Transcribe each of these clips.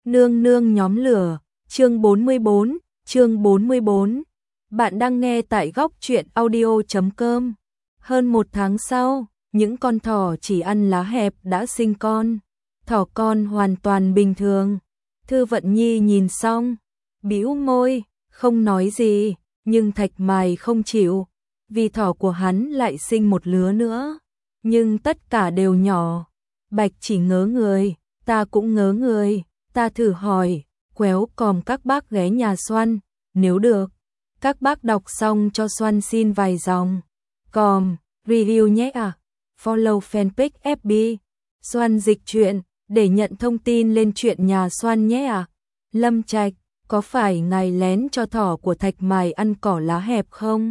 Nương nương nhóm lửa, chương 44, chương 44. Bạn đang nghe tại góc truyện audio.com. Hơn 1 tháng sau, những con thỏ chỉ ăn lá hẹp đã sinh con. Thỏ con hoàn toàn bình thường. Thư Vận Nhi nhìn xong, bĩu môi, không nói gì, nhưng Thạch Mài không chịu, vì thỏ của hắn lại sinh một lứa nữa. Nhưng tất cả đều nhỏ. Bạch chỉ ngớ người, ta cũng ngớ người. Ta thử hỏi, quéo còm các bác ghé nhà Xoan, nếu được, các bác đọc xong cho Xoan xin vài dòng. Còm, review nhé à, follow fanpage FB, Xoan dịch truyện, để nhận thông tin lên chuyện nhà Xoan nhé à. Lâm Trạch, có phải ngài lén cho thỏ của Thạch Mài ăn cỏ lá hẹp không?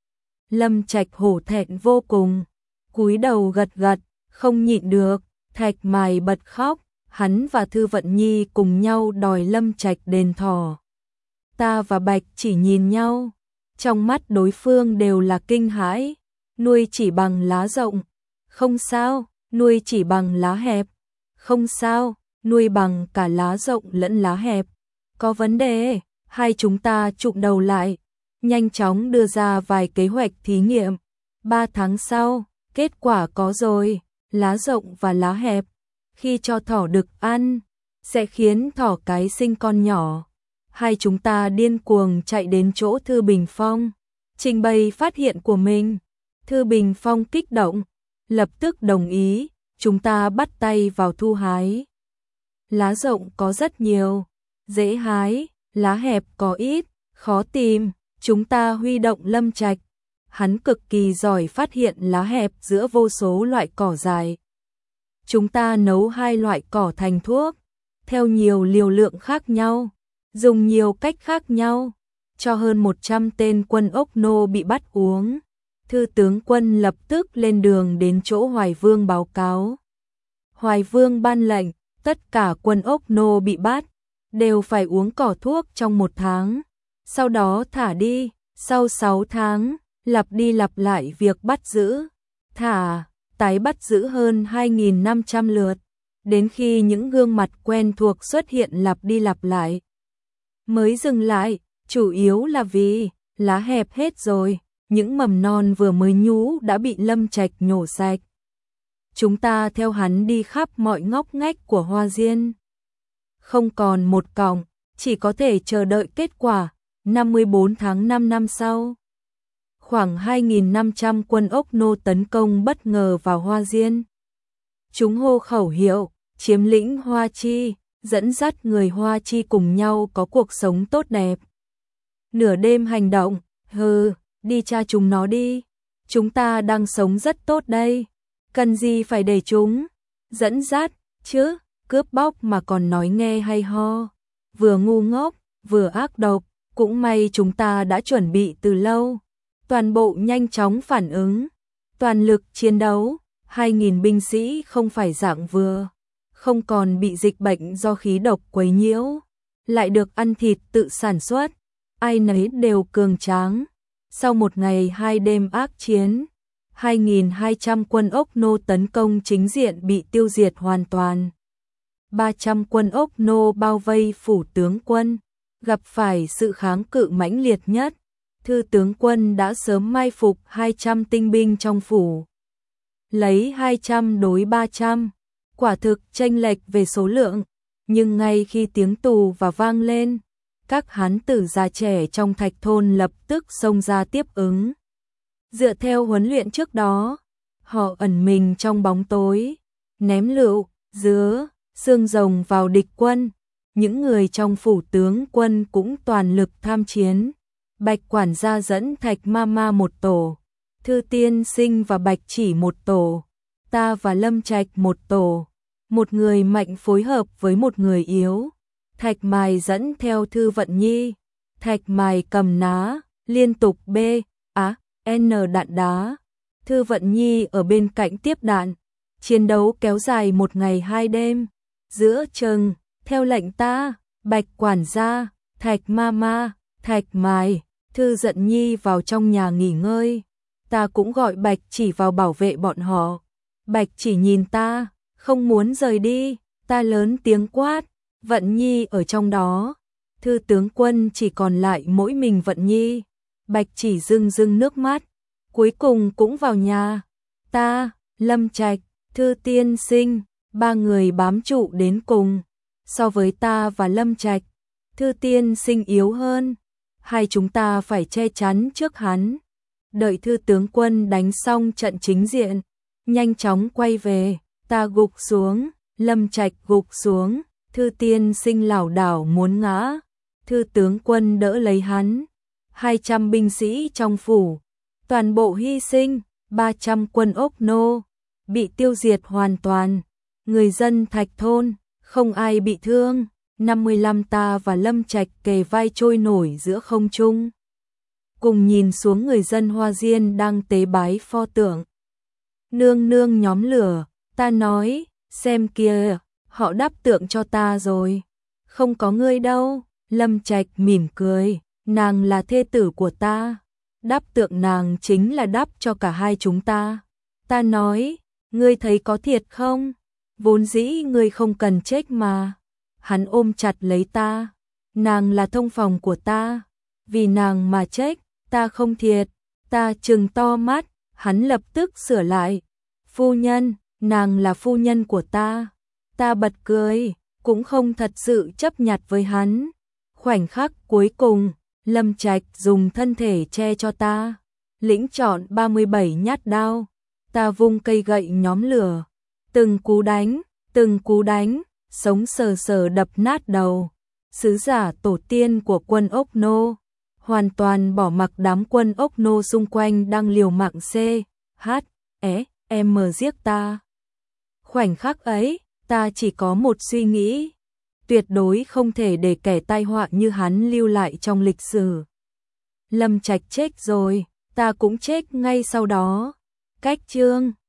Lâm Trạch hổ thẹn vô cùng, cúi đầu gật gật, không nhịn được, Thạch Mài bật khóc. Hắn và Thư Vận Nhi cùng nhau đòi Lâm Trạch đền thỏ. Ta và Bạch chỉ nhìn nhau, trong mắt đối phương đều là kinh hãi. Nuôi chỉ bằng lá rộng, không sao, nuôi chỉ bằng lá hẹp, không sao, nuôi bằng cả lá rộng lẫn lá hẹp, có vấn đề. Hai chúng ta chụm đầu lại, nhanh chóng đưa ra vài kế hoạch thí nghiệm. 3 tháng sau, kết quả có rồi, lá rộng và lá hẹp. Khi cho thỏ đực ăn, sẽ khiến thỏ cái sinh con nhỏ. Hai chúng ta điên cuồng chạy đến chỗ Thư Bình Phong, trình bày phát hiện của mình. Thư Bình Phong kích động, lập tức đồng ý, chúng ta bắt tay vào thu hái. Lá rộng có rất nhiều, dễ hái, lá hẹp có ít, khó tìm. Chúng ta huy động Lâm Trạch, hắn cực kỳ giỏi phát hiện lá hẹp giữa vô số loại cỏ dại. Chúng ta nấu 2 loại cỏ thành thuốc, theo nhiều liều lượng khác nhau, dùng nhiều cách khác nhau, cho hơn 100 tên quân ốc nô bị bắt uống. Thư tướng quân lập tức lên đường đến chỗ Hoài Vương báo cáo. Hoài Vương ban lệnh, tất cả quân ốc nô bị bắt, đều phải uống cỏ thuốc trong 1 tháng, sau đó thả đi, sau 6 tháng, lặp đi lặp lại việc bắt giữ, thả, tái bắt giữ hơn 2.500 lượt, đến khi những gương mặt quen thuộc xuất hiện lặp đi lặp lại. Mới dừng lại, chủ yếu là vì lá hẹp hết rồi, những mầm non vừa mới nhú đã bị Lâm Trạch nhổ sạch. Chúng ta theo hắn đi khắp mọi ngóc ngách của Hoa Diên. Không còn một cọng, chỉ có thể chờ đợi kết quả, 54 tháng 5 năm sau. Khoảng 2.500 quân ốc nô tấn công bất ngờ vào Hoa Diên. Chúng hô khẩu hiệu, chiếm lĩnh Hoa Chi, dẫn dắt người Hoa Chi cùng nhau có cuộc sống tốt đẹp. Nửa đêm hành động, đi tra chúng nó đi. Chúng ta đang sống rất tốt đây. Cần gì phải để chúng dẫn dắt, chứ, cướp bóc mà còn nói nghe hay ho. Vừa ngu ngốc, vừa ác độc, cũng may chúng ta đã chuẩn bị từ lâu. Toàn bộ nhanh chóng phản ứng, toàn lực chiến đấu, 2.000 binh sĩ không phải dạng vừa, không còn bị dịch bệnh do khí độc quấy nhiễu, lại được ăn thịt tự sản xuất, ai nấy đều cường tráng. Sau 1 ngày 2 đêm ác chiến, 2.200 quân ốc nô tấn công chính diện bị tiêu diệt hoàn toàn. 300 quân ốc nô bao vây phủ tướng quân, gặp phải sự kháng cự mãnh liệt nhất. Thư tướng quân đã sớm mai phục 200 tinh binh trong phủ. Lấy 200 đối 300, quả thực chênh lệch về số lượng, nhưng ngay khi tiếng tù và vang lên, các hán tử già trẻ trong Thạch thôn lập tức xông ra tiếp ứng. Dựa theo huấn luyện trước đó, họ ẩn mình trong bóng tối, ném lựu, dứa, xương rồng vào địch quân. Những người trong phủ tướng quân cũng toàn lực tham chiến. Bạch quản gia dẫn Thạch Mama một tổ, Thư tiên sinh và Bạch chỉ một tổ, ta và Lâm Trạch một tổ, một người mạnh phối hợp với một người yếu. Thạch Mài dẫn theo Thư Vận Nhi, Thạch Mài cầm ná, liên tục N đạn đá. Thư Vận Nhi ở bên cạnh tiếp đạn. Chiến đấu kéo dài 1 ngày 2 đêm. Giữa chừng, theo lệnh ta, Bạch quản gia, Thạch Mama, Thạch Mài, Thư Vận Nhi vào trong nhà nghỉ ngơi. Ta cũng gọi Bạch chỉ vào bảo vệ bọn họ. Bạch chỉ nhìn ta, không muốn rời đi. Ta lớn tiếng quát, Vận Nhi ở trong đó. Thư tướng quân chỉ còn lại mỗi mình Vận Nhi. Bạch Chỉ rưng rưng nước mắt. Cuối cùng cũng vào nhà. Ta, Lâm Trạch, Thư tiên sinh, ba người bám trụ đến cùng. So với ta và Lâm Trạch, Thư tiên sinh yếu hơn. Hai chúng ta phải che chắn trước hắn. Đợi Thư tướng quân đánh xong trận chính diện, nhanh chóng quay về. Ta gục xuống, Lâm Trạch gục xuống, Thư tiên sinh lảo đảo muốn ngã. Thư tướng quân đỡ lấy hắn. 200 binh sĩ trong phủ, toàn bộ hy sinh, 300 quân ốc nô, bị tiêu diệt hoàn toàn. Người dân Thạch thôn, không ai bị thương. 55 ta và Lâm Trạch kề vai trôi nổi giữa không trung. Cùng nhìn xuống người dân Hoa Diên đang tế bái pho tượng. Nương nương nhóm lửa, ta nói, xem kìa, họ đắp tượng cho ta rồi. Không có ngươi đâu, Lâm Trạch mỉm cười, nàng là thê tử của ta. Đắp tượng nàng chính là đắp cho cả hai chúng ta. Ta nói, ngươi thấy có thiệt không? Vốn dĩ ngươi không cần chết mà. Hắn ôm chặt lấy ta. Nàng là thông phòng của ta. Vì nàng mà chết, ta không thiệt. Ta trừng to mắt, hắn lập tức sửa lại. Phu nhân, nàng là phu nhân của ta. Ta bật cười, cũng không thật sự chấp nhặt với hắn. Khoảnh khắc cuối cùng, Lâm Trạch dùng thân thể che cho ta. Lĩnh chọn 37 nhát đao. Ta vung cây gậy nhóm lửa. Từng cú đánh, sống sờ sờ đập nát đầu. Sứ giả tổ tiên của quân ốc nô. Hoàn toàn bỏ mặc đám quân ốc nô xung quanh đang liều mạng M giết ta. Khoảnh khắc ấy, ta chỉ có một suy nghĩ. Tuyệt đối không thể để kẻ tai họa như hắn lưu lại trong lịch sử. Lâm Trạch chết rồi, ta cũng chết ngay sau đó. Cách chương